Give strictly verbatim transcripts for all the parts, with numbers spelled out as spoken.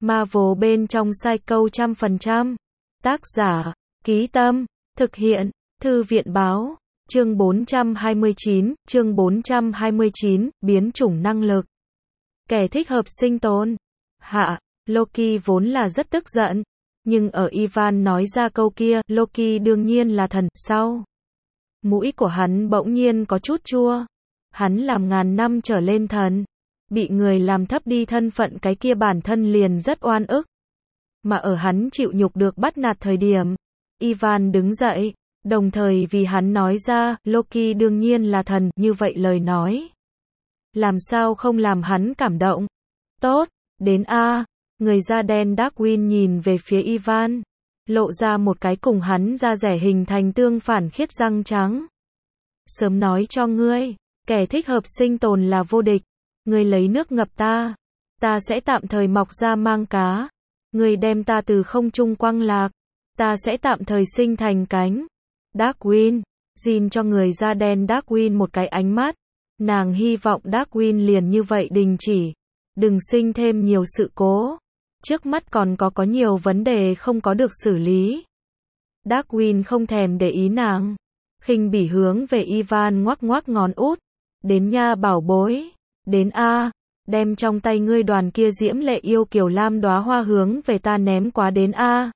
Marvel bên trong Psycho trăm phần trăm. Tác giả, Ký Tâm, thực hiện, Thư viện báo, chương bốn trăm hai mươi chín, chương bốn trăm hai mươi chín, biến chủng năng lực. Kẻ thích hợp sinh tồn. Hạ, Loki vốn là rất tức giận, nhưng ở Ivan nói ra câu kia, Loki đương nhiên là thần, sau. Mũi của hắn bỗng nhiên có chút chua. Hắn làm ngàn năm trở lên thần. Bị người làm thấp đi thân phận cái kia bản thân liền rất oan ức. Mà ở hắn chịu nhục được bắt nạt thời điểm, Ivan đứng dậy, đồng thời vì hắn nói ra, Loki đương nhiên là thần, như vậy lời nói. Làm sao không làm hắn cảm động? Tốt, đến A, người da đen Darkwing nhìn về phía Ivan, lộ ra một cái cùng hắn da rẻ hình thành tương phản khiết răng trắng. Sớm nói cho ngươi, kẻ thích hợp sinh tồn là vô địch. Ngươi lấy nước ngập ta, ta sẽ tạm thời mọc ra mang cá. Ngươi đem ta từ không trung quăng lạc, ta sẽ tạm thời sinh thành cánh. Darkwing, Jean cho người da đen Darkwing một cái ánh mắt. Nàng hy vọng Darkwing liền như vậy đình chỉ, đừng sinh thêm nhiều sự cố. Trước mắt còn có có nhiều vấn đề không có được xử lý. Darkwing không thèm để ý nàng, khinh bỉ hướng về Ivan ngoắc ngoắc ngón út. Đến nha bảo bối. Đến A, đem trong tay ngươi đoàn kia diễm lệ yêu kiều lam đóa hoa hướng về ta ném quá đến A.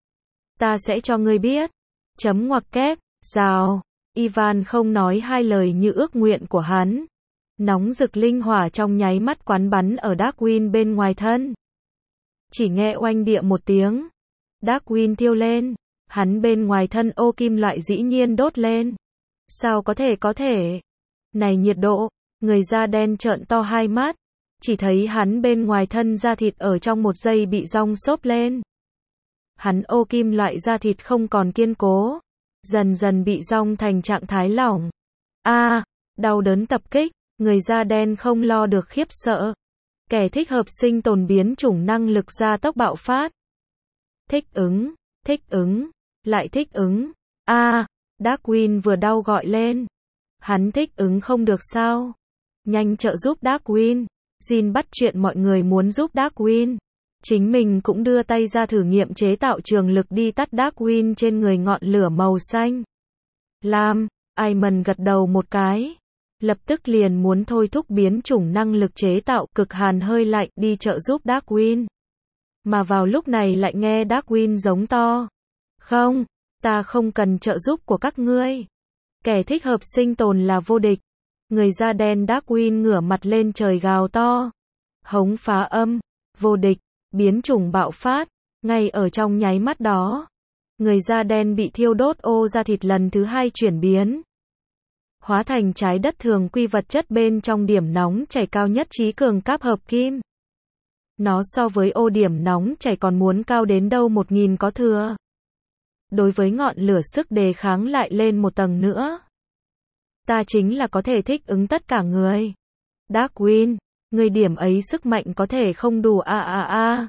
Ta sẽ cho ngươi biết. Chấm ngoặc kép, rào. Ivan không nói hai lời như ước nguyện của hắn. Nóng rực linh hỏa trong nháy mắt quán bắn ở Darkwing bên ngoài thân. Chỉ nghe oanh địa một tiếng. Darkwing thiêu lên. Hắn bên ngoài thân ô kim loại dĩ nhiên đốt lên. Sao có thể có thể? Này nhiệt độ. Người da đen trợn to hai mắt, chỉ thấy hắn bên ngoài thân da thịt ở trong một giây bị rong xốp lên. Hắn ô kim loại da thịt không còn kiên cố, dần dần bị rong thành trạng thái lỏng. A, à, đau đớn tập kích, người da đen không lo được khiếp sợ. Kẻ thích hợp sinh tồn biến chủng năng lực gia tốc bạo phát. Thích ứng, thích ứng, lại thích ứng. A, à, Darkwing vừa đau gọi lên. Hắn thích ứng không được sao? Nhanh trợ giúp Darkwing. Jean bắt chuyện mọi người muốn giúp Darkwing. Chính mình cũng đưa tay ra thử nghiệm chế tạo trường lực đi tắt Darkwing trên người ngọn lửa màu xanh. Làm, Iman gật đầu một cái. Lập tức liền muốn thôi thúc biến chủng năng lực chế tạo cực hàn hơi lạnh đi trợ giúp Darkwing. Mà vào lúc này lại nghe Darkwing giống to. Không, ta không cần trợ giúp của các ngươi. Kẻ thích hợp sinh tồn là vô địch. Người da đen Darkwing ngửa mặt lên trời gào to. Hống phá âm, vô địch, biến chủng bạo phát. Ngay ở trong nháy mắt đó, người da đen bị thiêu đốt ô da thịt lần thứ hai chuyển biến. Hóa thành trái đất thường quy vật chất bên trong điểm nóng chảy cao nhất trí cường cáp hợp kim. Nó so với ô điểm nóng chảy còn muốn cao đến đâu một nghìn có thừa. Đối với ngọn lửa sức đề kháng lại lên một tầng nữa. Ta chính là có thể thích ứng tất cả người. Darkwing, người điểm ấy sức mạnh có thể không đủ a a a.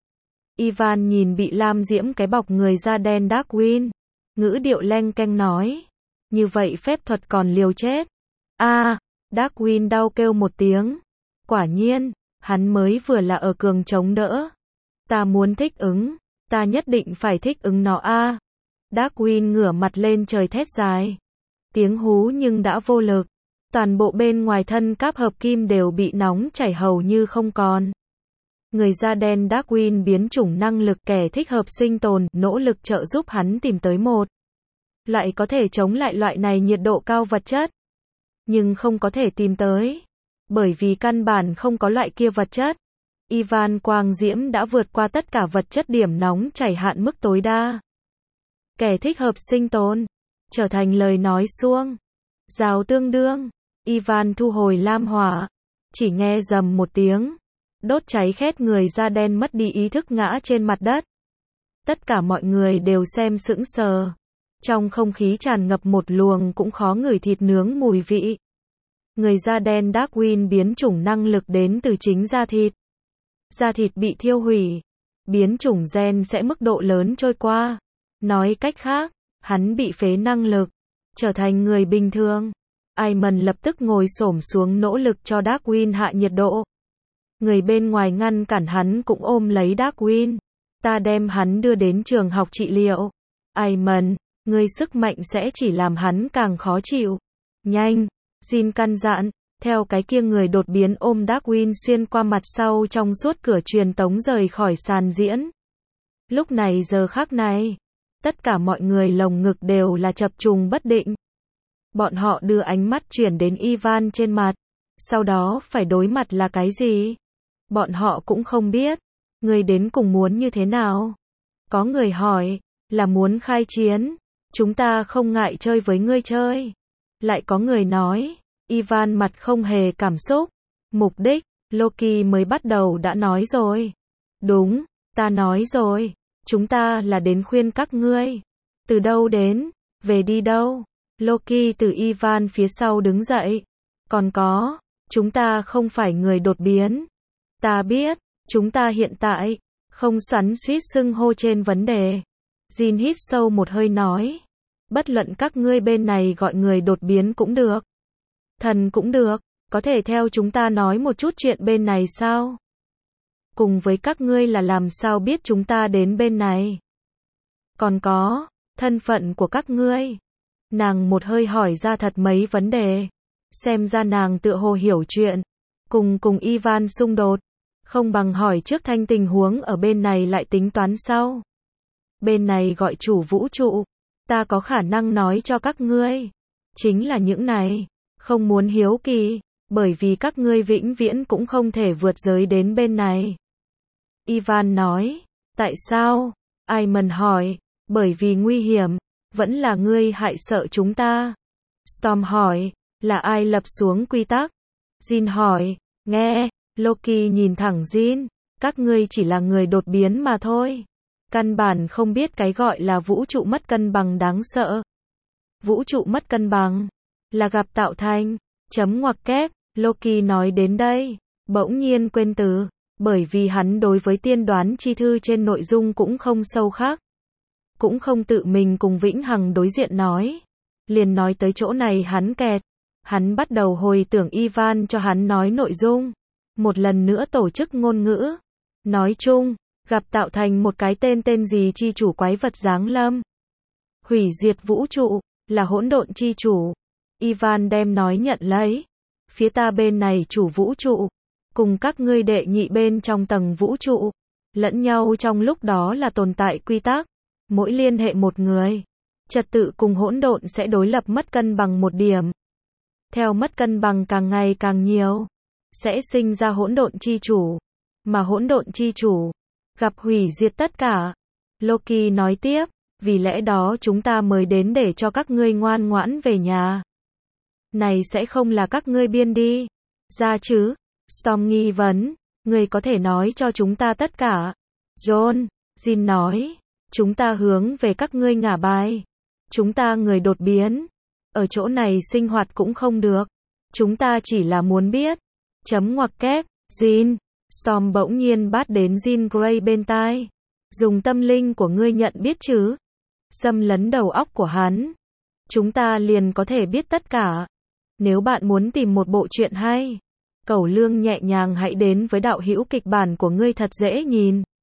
Ivan nhìn bị lam diễm cái bọc người da đen Darkwing, ngữ điệu leng keng nói. Như vậy phép thuật còn liều chết. A, à, Darkwing đau kêu một tiếng. Quả nhiên, hắn mới vừa là ở cường chống đỡ. Ta muốn thích ứng, ta nhất định phải thích ứng nó a. À. Darkwing ngửa mặt lên trời thét dài. Tiếng hú nhưng đã vô lực. Toàn bộ bên ngoài thân cáp hợp kim đều bị nóng chảy hầu như không còn. Người da đen Darkwing biến chủng năng lực kẻ thích hợp sinh tồn, nỗ lực trợ giúp hắn tìm tới một loại có thể chống lại loại này nhiệt độ cao vật chất. Nhưng không có thể tìm tới. Bởi vì căn bản không có loại kia vật chất. Ivan quang diễm đã vượt qua tất cả vật chất điểm nóng chảy hạn mức tối đa. Kẻ thích hợp sinh tồn. Trở thành lời nói suông. Rào tương đương. Ivan thu hồi lam hỏa. Chỉ nghe rầm một tiếng. Đốt cháy khét người da đen mất đi ý thức ngã trên mặt đất. Tất cả mọi người đều xem sững sờ. Trong không khí tràn ngập một luồng cũng khó ngửi thịt nướng mùi vị. Người da đen Darkwing biến chủng năng lực đến từ chính da thịt. Da thịt bị thiêu hủy. Biến chủng gen sẽ mức độ lớn trôi qua. Nói cách khác, hắn bị phế năng lực, trở thành người bình thường. Iman lập tức ngồi xổm xuống nỗ lực cho Darkwing hạ nhiệt độ. Người bên ngoài ngăn cản hắn cũng ôm lấy Darwin. Ta đem hắn đưa đến trường học trị liệu. Ayman, ngươi sức mạnh sẽ chỉ làm hắn càng khó chịu. Nhanh, Jin căn dặn. Theo cái kia người đột biến ôm Darwin xuyên qua mặt sau trong suốt cửa truyền tống rời khỏi sàn diễn. Lúc này giờ khắc này, tất cả mọi người lồng ngực đều là chập trùng bất định. Bọn họ đưa ánh mắt chuyển đến Ivan trên mặt. Sau đó phải đối mặt là cái gì? Bọn họ cũng không biết. Người đến cùng muốn như thế nào? Có người hỏi, là muốn khai chiến. Chúng ta không ngại chơi với ngươi chơi. Lại có người nói, Ivan mặt không hề cảm xúc. Mục đích, Loki mới bắt đầu đã nói rồi. Đúng, ta nói rồi. Chúng ta là đến khuyên các ngươi. Từ đâu đến? Về đi đâu? Loki từ Ivan phía sau đứng dậy. Còn có, chúng ta không phải người đột biến. Ta biết, chúng ta hiện tại, không xoắn xuýt xưng hô trên vấn đề. Jin hít sâu một hơi nói. Bất luận các ngươi bên này gọi người đột biến cũng được. Thần cũng được, có thể theo chúng ta nói một chút chuyện bên này sao? Cùng với các ngươi là làm sao biết chúng ta đến bên này? Còn có, thân phận của các ngươi. Nàng một hơi hỏi ra thật mấy vấn đề. Xem ra nàng tựa hồ hiểu chuyện. Cùng cùng Ivan xung đột. Không bằng hỏi trước thanh tình huống ở bên này lại tính toán sau. Bên này gọi chủ vũ trụ. Ta có khả năng nói cho các ngươi. Chính là những này. Không muốn hiếu kỳ. Bởi vì các ngươi vĩnh viễn cũng không thể vượt giới đến bên này. Ivan nói. Tại sao? Ayman hỏi. Bởi vì nguy hiểm. Vẫn là ngươi hại sợ chúng ta. Storm hỏi. Là ai lập xuống quy tắc? Jin hỏi. Nghe. Loki nhìn thẳng Jin. Các ngươi chỉ là người đột biến mà thôi. Căn bản không biết cái gọi là vũ trụ mất cân bằng đáng sợ. Vũ trụ mất cân bằng. Là gặp tạo thành. Chấm ngoặc kép. Loki nói đến đây. Bỗng nhiên quên từ. Bởi vì hắn đối với tiên đoán chi thư trên nội dung cũng không sâu khác. Cũng không tự mình cùng Vĩnh Hằng đối diện nói. Liền nói tới chỗ này hắn kẹt. Hắn bắt đầu hồi tưởng Ivan cho hắn nói nội dung. Một lần nữa tổ chức ngôn ngữ. Nói chung, gặp tạo thành một cái tên tên gì chi chủ quái vật giáng lâm. Hủy diệt vũ trụ, là hỗn độn chi chủ. Ivan đem nói nhận lấy. Phía ta bên này chủ vũ trụ. Cùng các ngươi đệ nhị bên trong tầng vũ trụ. Lẫn nhau trong lúc đó là tồn tại quy tắc. Mỗi liên hệ một người. Trật tự cùng hỗn độn sẽ đối lập mất cân bằng một điểm. Theo mất cân bằng càng ngày càng nhiều. Sẽ sinh ra hỗn độn chi chủ. Mà hỗn độn chi chủ. Gặp hủy diệt tất cả. Loki nói tiếp. Vì lẽ đó chúng ta mới đến để cho các ngươi ngoan ngoãn về nhà. Này sẽ không là các ngươi biên đi. Ra chứ. Storm nghi vấn. Ngươi có thể nói cho chúng ta tất cả. John. Jin nói. Chúng ta hướng về các ngươi ngả bài. Chúng ta người đột biến. Ở chỗ này sinh hoạt cũng không được. Chúng ta chỉ là muốn biết. Chấm ngoặc kép. Jin. Storm bỗng nhiên bắt đến Jean Grey bên tai. Dùng tâm linh của ngươi nhận biết chứ. Xâm lấn đầu óc của hắn. Chúng ta liền có thể biết tất cả. Nếu bạn muốn tìm một bộ truyện hay. Cẩu Lương nhẹ nhàng hãy đến với đạo hữu kịch bản của ngươi thật dễ nhìn.